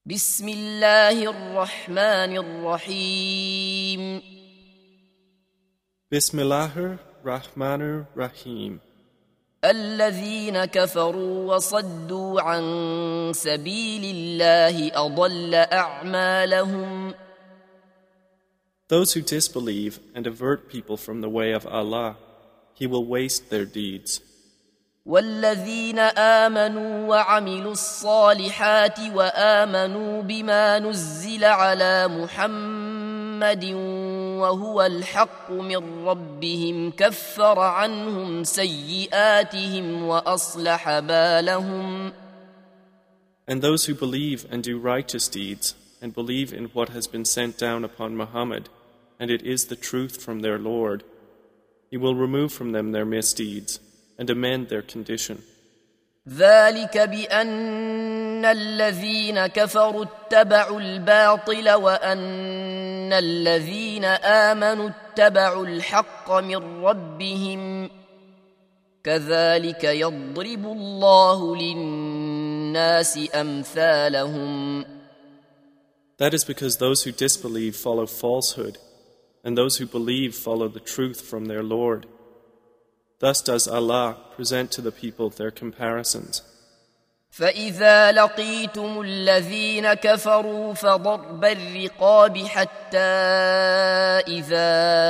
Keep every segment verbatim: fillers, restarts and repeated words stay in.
بسم الله الرحمن الرحيم Bismillahir Rahmanir Rahim. الذين كفروا وصدوا عن سبيل الله أضل أعمالهم Those who disbelieve and avert people from the way of Allah, He will waste their deeds. والذين آمنوا وعملوا الصالحات وآمنوا بما نزل على محمد وهو الحق من ربهم كفر عنهم سيئاتهم وأصلح بالهم. And those who believe and do righteous deeds and believe in what has been sent down upon Muhammad, and it is the truth from their Lord, He will remove from them their misdeeds and amend their condition. ذلك بأن الذين كفروا اتبعوا الباطل وأن الذين آمنوا اتبعوا الحق من ربهم كذلك يضرب الله للناس أمثالهم. That is because those who disbelieve follow falsehood, and those who believe follow the truth from their Lord. Thus does Allah present to the people their comparisons. فإذا لقيتم الذين كفروا فضرب الرقاب حتى إذا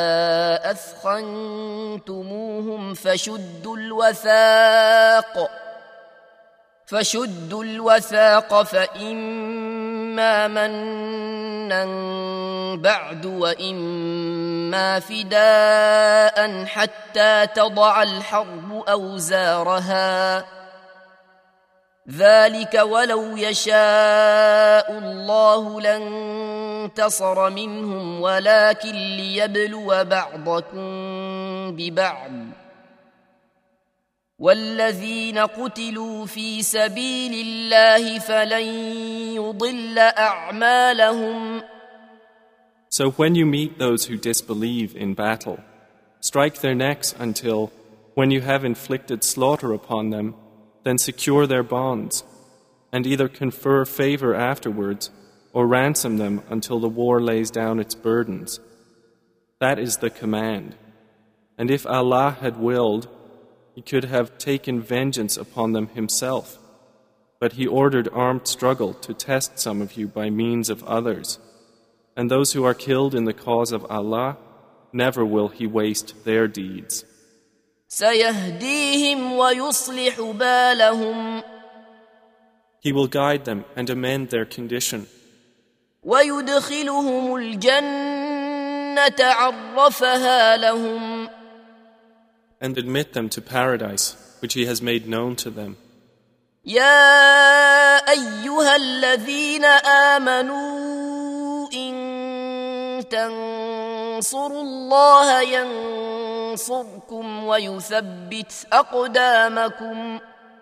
أثخنتموهم فشدوا الوثاق فشدوا الوثاق فإما منا بعد وإما فداء حتى تضع الحرب أوزارها ذلك ولو يشاء الله لانتصر منهم ولكن ليبلو بعضكم ببعض والذين قتلوا في سبيل الله فلن يضل أعمالهم. So when you meet those who disbelieve in battle, strike their necks until, when you have inflicted slaughter upon them, then secure their bonds, and either confer favor afterwards, or ransom them until the war lays down its burdens. That is the command. And if Allah had willed, He could have taken vengeance upon them Himself, but He ordered armed struggle to test some of you by means of others. And those who are killed in the cause of Allah, never will He waste their deeds. سيهديهم ويصلح بالهم. He will guide them and amend their condition. ويدخلهم الجنة عرفها لهم. And admit them to paradise, which He has made known to them. يا أيها الذين آمنوا إن تنصروا الله ينصركم ويثبت أقدامكم.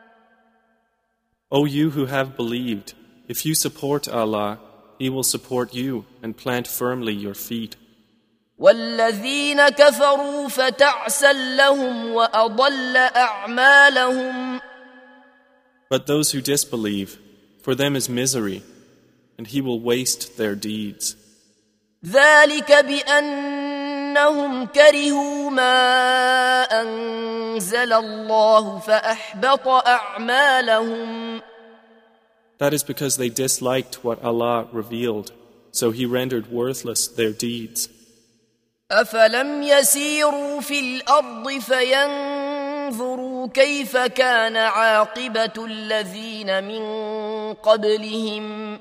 O you who have believed, if you support Allah, He will support you and plant firmly your feet. والذين كفروا فتعسا لهم وأضل أعمالهم. But those who disbelieve, for them is misery, and He will waste their deeds. ذلك بأنهم كرهوا ما أنزل الله فأحبط أعمالهم. That is because they disliked what Allah revealed, so He rendered worthless their deeds. أفلم يسيروا في الأرض فينظروا كيف كان عاقبة الذين من قبلهم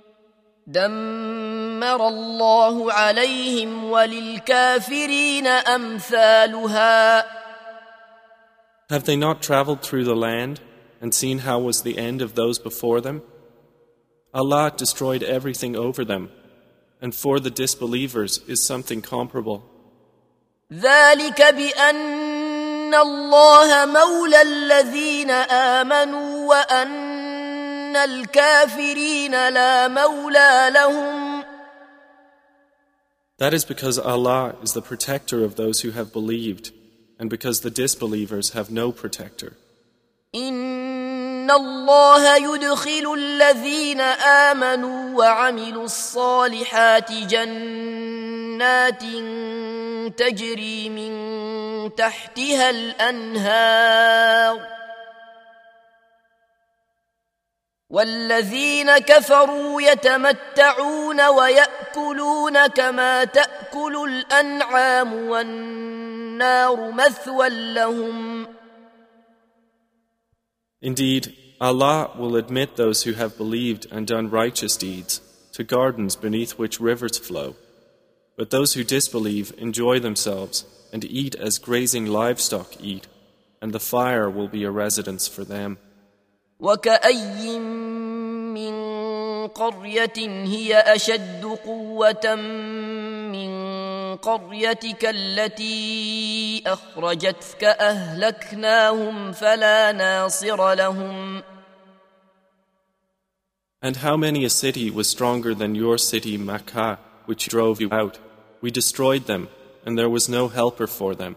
دمر الله عليهم وللكافرين أمثالها. Have they not traveled through the land and seen how was the end of those before them? Allah destroyed everything over them, and for the disbelievers is something comparable. ذلك بأن الله مولى الذين آمنوا وأن الكافرين لا مولى لهم. That is because Allah is the protector of those who have believed, and because the disbelievers have no protector. إن الله يدخل الذين آمنوا وعملوا الصالحات جنات تجري من تحتها الأنهار والذين كفروا يتمتعون ويأكلون كما تأكل الأنعام والنار مثوى لهم. Indeed, Allah will admit those who have believed and done righteous deeds to gardens beneath which rivers flow. But those who disbelieve enjoy themselves and eat as grazing livestock eat, and the fire will be a residence for them. وكأي من قرية هي أشد قوة من قريتك التي أخرجتك أهلكناهم فلا ناصر لهم. And how many a city was stronger than your city Makkah, which drove you out? We destroyed them, and there was no helper for them.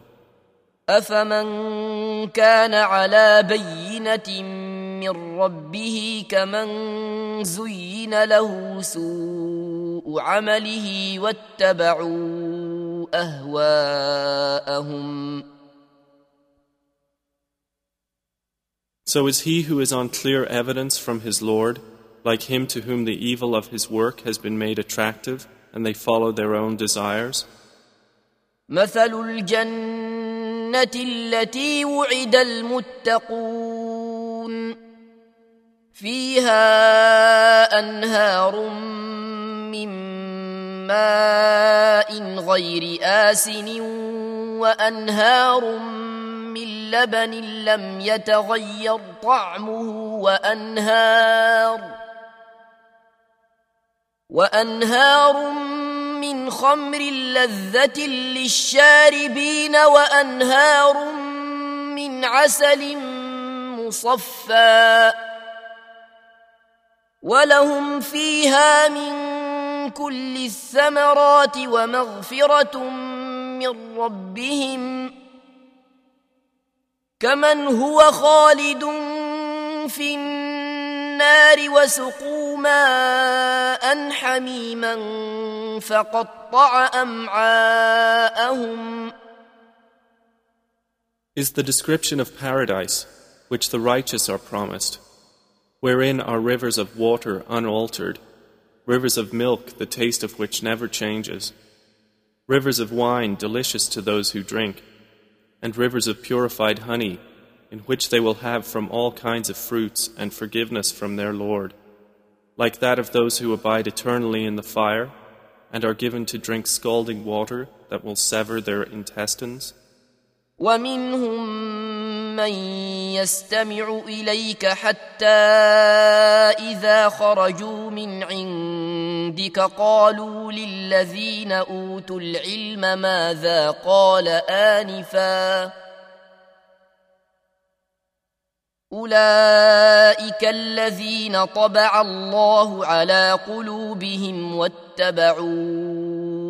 أفمن كان على بينة من ربه كمن زين له سوء عمله واتبعوا أهواءهم. So is he who is on clear evidence from his Lord, like him to whom the evil of his work has been made attractive, and they follow their own desires? مثل الجنة التي وعد المتقون فيها أنهار من ماء غير آسن وأنهار من لبن لم يتغير طعمه وأنهار وأنهار من خمر لذة للشاربين وأنهار من عسل مصفى ولهم فيها من كل الثمرات ومغفرة من ربهم كمن هو خالد في النار وسقوا ماء حميما فقطع أمعاءهم. Is the description of paradise, which the righteous are promised, wherein are rivers of water unaltered, rivers of milk the taste of which never changes, rivers of wine delicious to those who drink, and rivers of purified honey, in which they will have from all kinds of fruits and forgiveness from their Lord, like that of those who abide eternally in the fire, and are given to drink scalding water that will sever their intestines? ومنهم من يستمع إليك حتى إذا خرجوا من عندك قالوا للذين أوتوا العلم ماذا قال آنفا أولئك الذين طبع الله على قلوبهم واتبعوا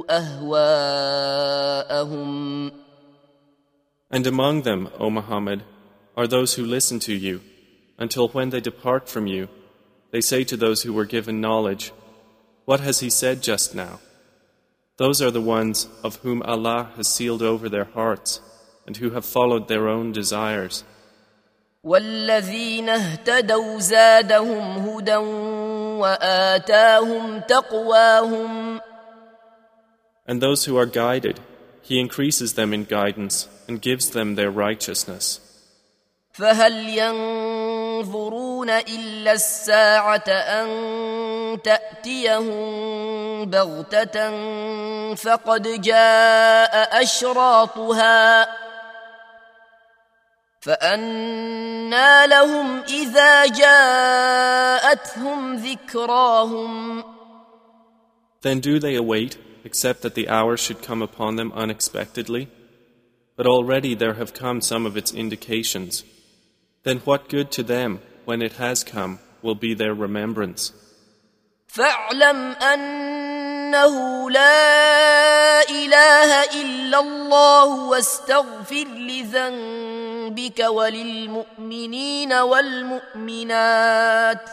أهواءهم. And among them, O Muhammad, are those who listen to you, until when they depart from you, they say to those who were given knowledge, "What has he said just now?" Those are the ones of whom Allah has sealed over their hearts, and who have followed their own desires. والذين اهتدوا زادهم هدى وآتاهم تقواهم. And those who are guided, He increases them in guidance and gives them their righteousness. فهل ينظرون إلا الساعة أن تأتيهم بغتة فقد جاء أشراطها فأنى لهم إذا جاءتهم ذكراهم. Then do they await, except that the hour should come upon them unexpectedly? But already there have come some of its indications. Then what good to them, when it has come, will be their remembrance? فاعلم أنه لا إله إلا الله واستغفر لذنبك وللمؤمنين والمؤمنات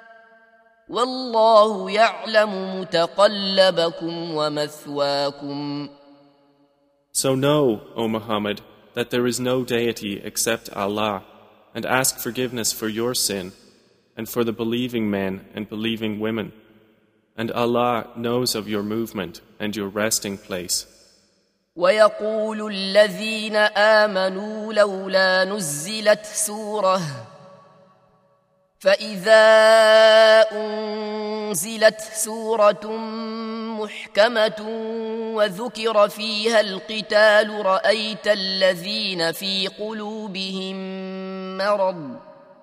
والله يعلم متقلبكم ومثواكم. So know, O Muhammad, that there is no deity except Allah, and ask forgiveness for your sin, and for the believing men and believing women. And Allah knows of your movement and your resting place. ويقول الذين آمنوا لولا نزلت سورة فإذا أنزلت سورة محكمة وذكر فيها القتال رأيت الذين في قلوبهم مرض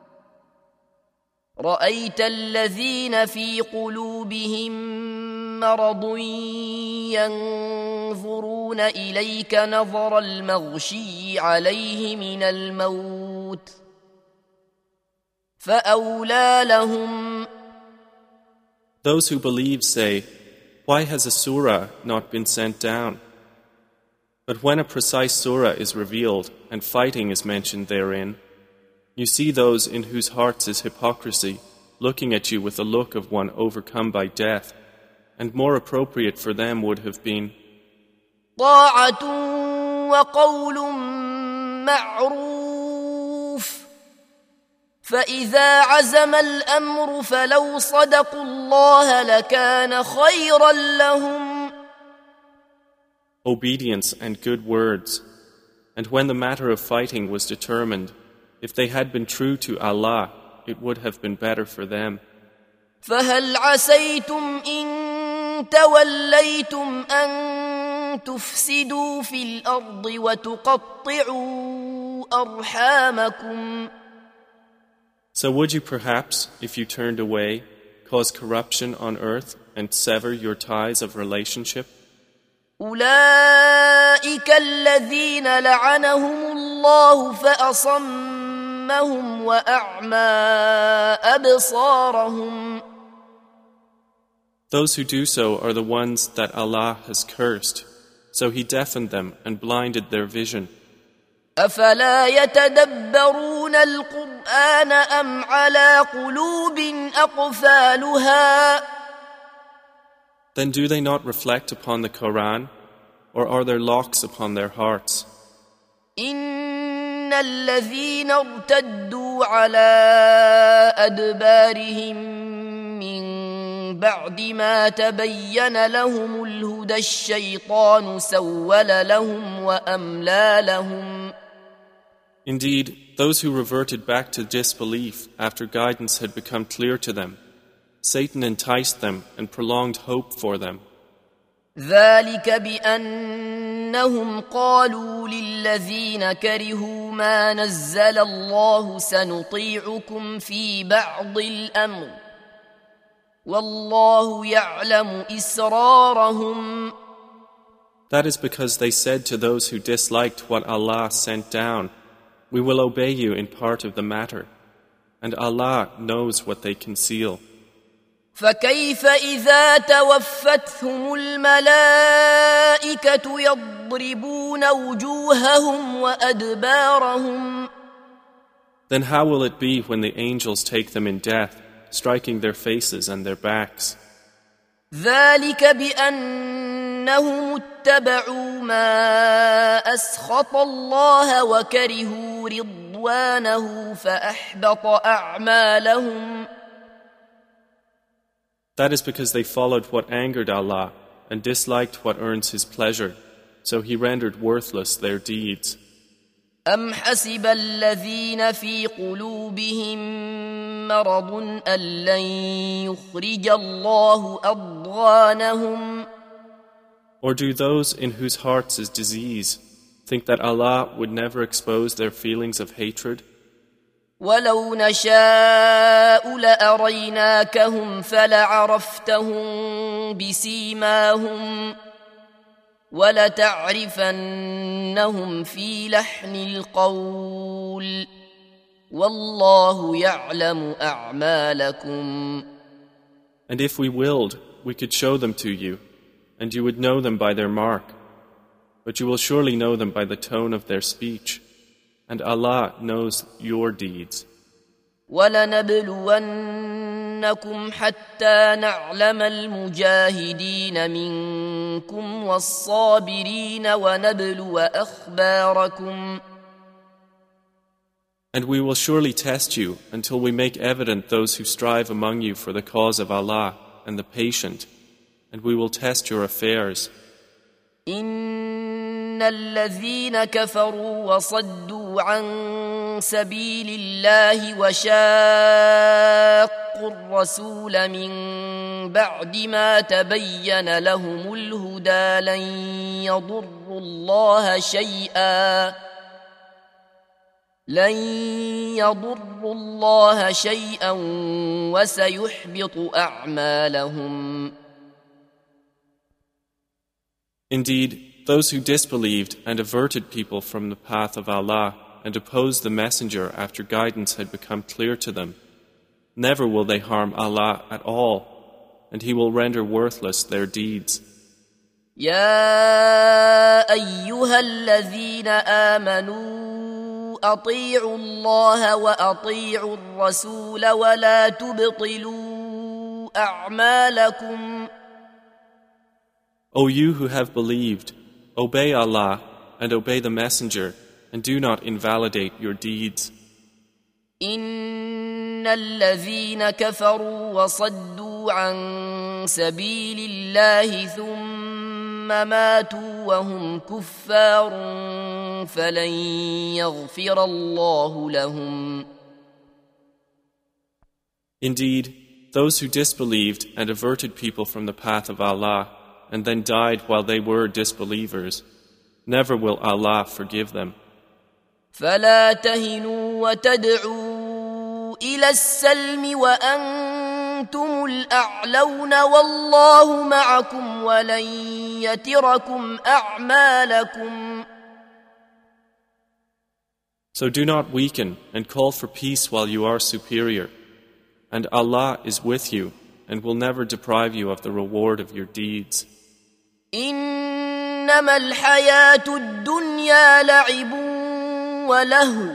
رأيت الذين في قلوبهم مرض ينظرون إليك نظر المغشي عليه من الموت فأولى لهم. Those who believe say, why has a surah not been sent down? But when a precise surah is revealed and fighting is mentioned therein, you see those in whose hearts is hypocrisy looking at you with a look of one overcome by death, and more appropriate for them would have been طاعة وقول معروف فإذا عزم الأمر فلو صدقوا الله لكان خيرا لهم. Obedience and good words, and when the matter of fighting was determined, if they had been true to Allah, it would have been better for them. فهل عسيتم إن توليتم أن تفسدوا في الأرض وتقطعوا أرحامكم. So would you perhaps, if you turned away, cause corruption on earth and sever your ties of relationship? أولئك الذين لعنهم الله فأصمهم وأعمى أبصارهم. Those who do so are the ones that Allah has cursed, so He deafened them and blinded their vision. أفلا يتدبرون القرآن أم على قلوب أقفالها. Then do they not reflect upon the Quran, or are there locks upon their hearts? إن الذين ارتدوا على أدبارهم من بعد ما تبين لهم الهدى الشيطان سول لهم وأملى لهم. Indeed, those who reverted back to disbelief after guidance had become clear to them, Satan enticed them and prolonged hope for them. ذلك بأنهم قالوا للذين كرهوا ما نزل الله سنطيعكم في بعض الأمر والله يعلم إسرارهم. That is because they said to those who disliked what Allah sent down, we will obey you in part of the matter, and Allah knows what they conceal. فكيف إذا توفتهم الملائكة يضربون وجوههم وأدبارهم. Then how will it be when the angels take them in death, striking their faces and their backs? ذلك بأنهم اتبعوا ما أسخط الله وكرهوا رضوانه فأحبط أعمالهم. That is because they followed what angered Allah and disliked what earns His pleasure, so He rendered worthless their deeds. أم حسب الذين في قلوبهم مرض أن لن يخرج الله أضغانهم. Or do those in whose hearts is disease think that Allah would never expose their feelings of hatred? ولو نشاء لأريناكهم فلعرفتهم بسيماهم ولتعرفنهم في لحن القول والله يعلم أعمالكم. And if we willed, we could show them to you, and you would know them by their mark, but you will surely know them by the tone of their speech, and Allah knows your deeds. وَلَنَبْلُوَنَّكُمْ حَتَّى نَعْلَمَ الْمُجَاهِدِينَ مِنكُمْ وَالصَّابِرِينَ وَنَبْلُوَ أَخْبَارَكُمْ. And we will surely test you until we make evident those who strive among you for the cause of Allah and the patient, and we will test your affairs. إِنَّ الَّذِينَ كَفَرُوا وَصَدُّوا عَن سَبِيلِ اللَّهِ وَشَاقُّوا الرَّسُولَ مِن بَعْدِ مَا تَبَيَّنَ لَهُمُ الْهُدَى لَن يَضُرُّوا اللَّهَ شَيْئًا لن يضروا الله شيئا وسيحبط أعمالهم. Indeed, those who disbelieved and averted people from the path of Allah and opposed the Messenger after guidance had become clear to them, never will they harm Allah at all, and He will render worthless their deeds. يا أيها الذين آمنوا أطيعوا الله وأطيعوا الرسول ولا تبطلوا أعمالكم. O you who have believed, obey Allah and obey the Messenger, and do not invalidate your deeds. إن الذين كفروا وصدوا عن سبيل الله ثم ماتوا وهم كفار فلن يغفر الله لهم. Indeed, those who disbelieved and averted people from the path of Allah and then died while they were disbelievers, never will Allah forgive them. فلا تهنوا وتدعوا إلى السلم وأنتم الأعلون والله معكم ولن يتركم أعمالكم. So do not weaken and call for peace while you are superior, and Allah is with you and will never deprive you of the reward of your deeds. إنما الحياة الدنيا لعب وله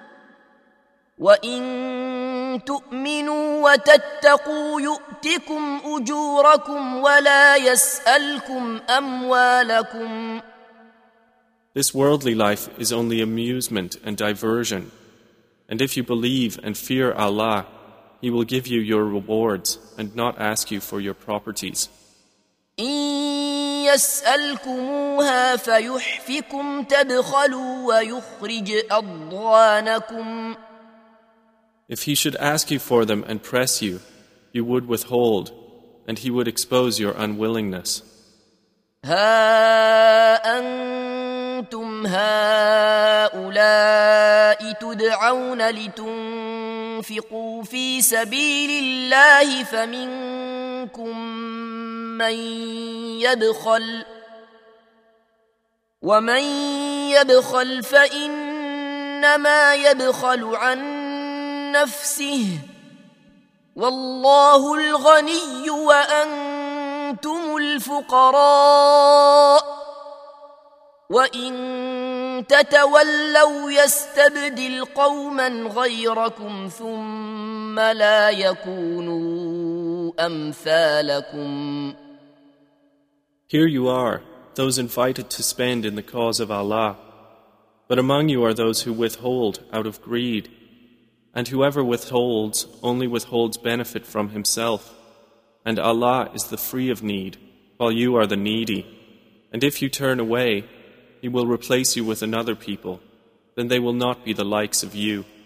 وإن تؤمنوا وتتقوا يؤتكم أجوركم ولا يسألكم أموالكم. This worldly life is only amusement and diversion, and if you believe and fear Allah, He will give you your rewards and not ask you for your properties. إن يسألكموها فيحفكم تبخلوا ويخرج أضغانكم. If He should ask you for them and press you, you would withhold, and He would expose your unwillingness. ها أنتم هؤلاء تدعون لتنفقوا في سبيل الله فمنكم من يبخل ومن يبخل فإنما يبخل عن نفسه والله الغني وأنتم الفقراء وإن تتولوا يستبدل قوما غيركم ثم لا يكونوا أمثالكم. Here you are, those invited to spend in the cause of Allah, but among you are those who withhold out of greed, and whoever withholds only withholds benefit from himself, and Allah is the free of need, while you are the needy, and if you turn away, He will replace you with another people, then they will not be the likes of you.